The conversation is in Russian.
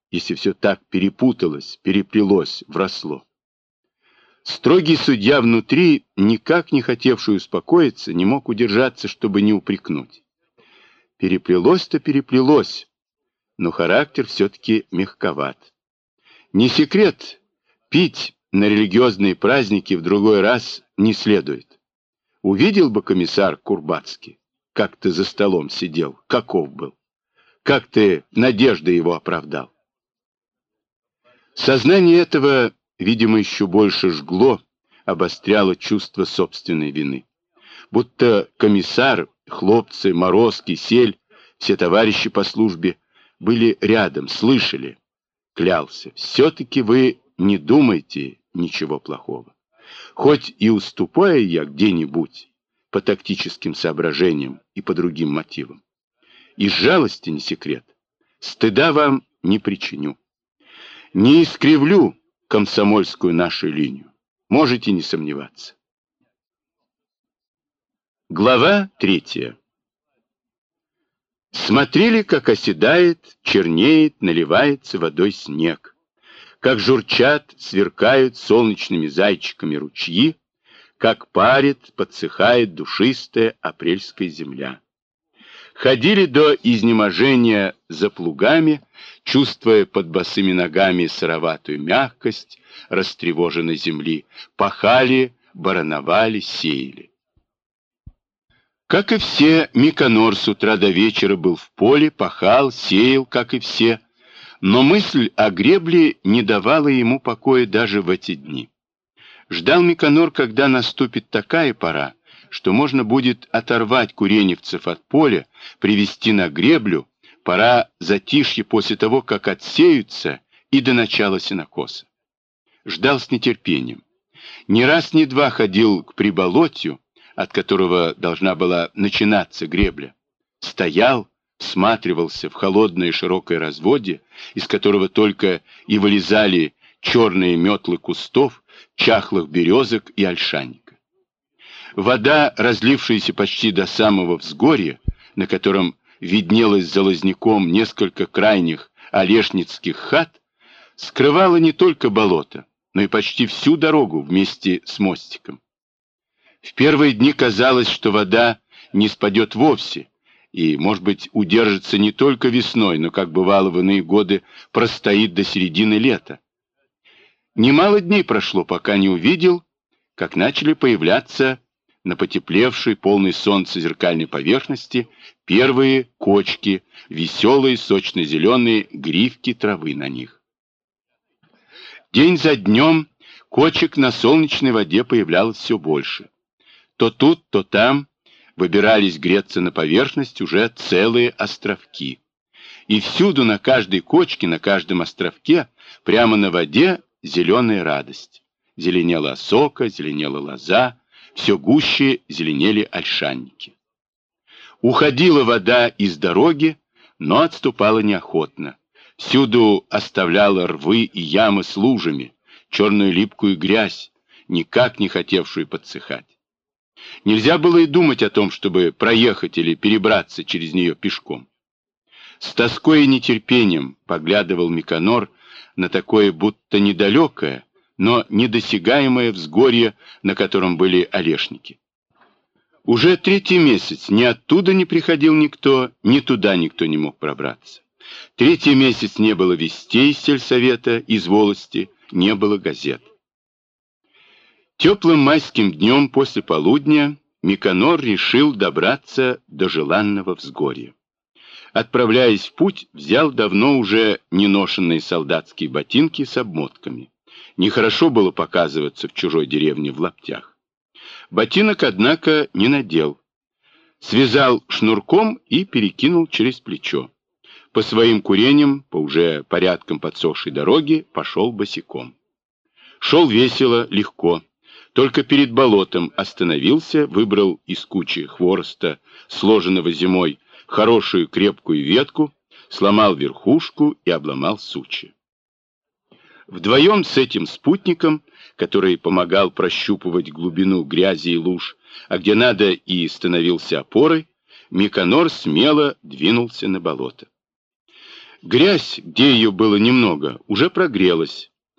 если все так перепуталось, переплелось, вросло. Строгий судья внутри, никак не хотевший успокоиться, не мог удержаться, чтобы не упрекнуть. Переплелось-то переплелось, но характер все-таки мягковат. Не секрет, пить на религиозные праздники в другой раз не следует. Увидел бы комиссар Курбатский, как ты за столом сидел, каков был, как ты надежды его оправдал. Сознание этого, видимо, еще больше жгло, обостряло чувство собственной вины. Будто комиссар, хлопцы, Мороз, Кисель, все товарищи по службе были рядом, слышали. Клялся, все-таки вы не думайте ничего плохого. Хоть и уступая я где-нибудь по тактическим соображениям и по другим мотивам. Из жалости не секрет. Стыда вам не причиню. Не искривлю комсомольскую нашу линию. Можете не сомневаться. Глава 3. Смотрели, как оседает, чернеет, наливается водой снег, как журчат, сверкают солнечными зайчиками ручьи, как парит, подсыхает душистая апрельская земля. Ходили до изнеможения за плугами, чувствуя под босыми ногами сыроватую мягкость растревоженной земли, пахали, барановали, сеяли. Как и все, Миконор с утра до вечера был в поле, пахал, сеял, как и все, но мысль о гребле не давала ему покоя даже в эти дни. Ждал Миконор, когда наступит такая пора, что можно будет оторвать куреневцев от поля, привести на греблю, пора затишье после того, как отсеются, и до начала сенокоса. Ждал с нетерпением. Ни раз, ни два ходил к приболотью, от которого должна была начинаться гребля. Стоял, всматривался в холодное широкое разводье, из которого только и вылезали черные метлы кустов, чахлых березок и ольшанника. Вода, разлившаяся почти до самого взгорья, на котором виднелось за лозняком несколько крайних олешницких хат, скрывала не только болото, но и почти всю дорогу вместе с мостиком. В первые дни казалось, что вода не спадет вовсе, и, может быть, удержится не только весной, но, как бывало в иные годы, простоит до середины лета. Немало дней прошло, пока не увидел, как начали появляться на потеплевшей, полной солнца зеркальной поверхности первые кочки, веселые, сочно-зеленые гривки травы на них. День за днем кочек на солнечной воде появлялось все больше. То тут, то там выбирались греться на поверхность уже целые островки. И всюду, на каждой кочке, на каждом островке, прямо на воде, зеленая радость. Зеленела осока, зеленела лоза, все гуще зеленели ольшанники. Уходила вода из дороги, но отступала неохотно. Всюду оставляла рвы и ямы с лужами, черную липкую грязь, никак не хотевшую подсыхать. Нельзя было и думать о том, чтобы проехать или перебраться через нее пешком. С тоской и нетерпением поглядывал Миконор на такое будто недалекое, но недосягаемое взгорье, на котором были олешники. Уже 3-й месяц ни оттуда не приходил никто, ни туда никто не мог пробраться. 3-й месяц не было вестей из сельсовета, из волости, не было газет. Теплым майским днем после полудня Миконор решил добраться до желанного взгорья. Отправляясь в путь, взял давно уже неношенные солдатские ботинки с обмотками. Нехорошо было показываться в чужой деревне в лаптях. Ботинок, однако, не надел. Связал шнурком и перекинул через плечо. По своим курениям, по уже порядком подсохшей дороге, пошел босиком. Шел весело, легко. Только перед болотом остановился, выбрал из кучи хвороста, сложенного зимой, хорошую крепкую ветку, сломал верхушку и обломал сучья. Вдвоем с этим спутником, который помогал прощупывать глубину грязи и луж, а где надо и становился опорой, Миконор смело двинулся на болото. Грязь, где ее было немного, уже прогрелась.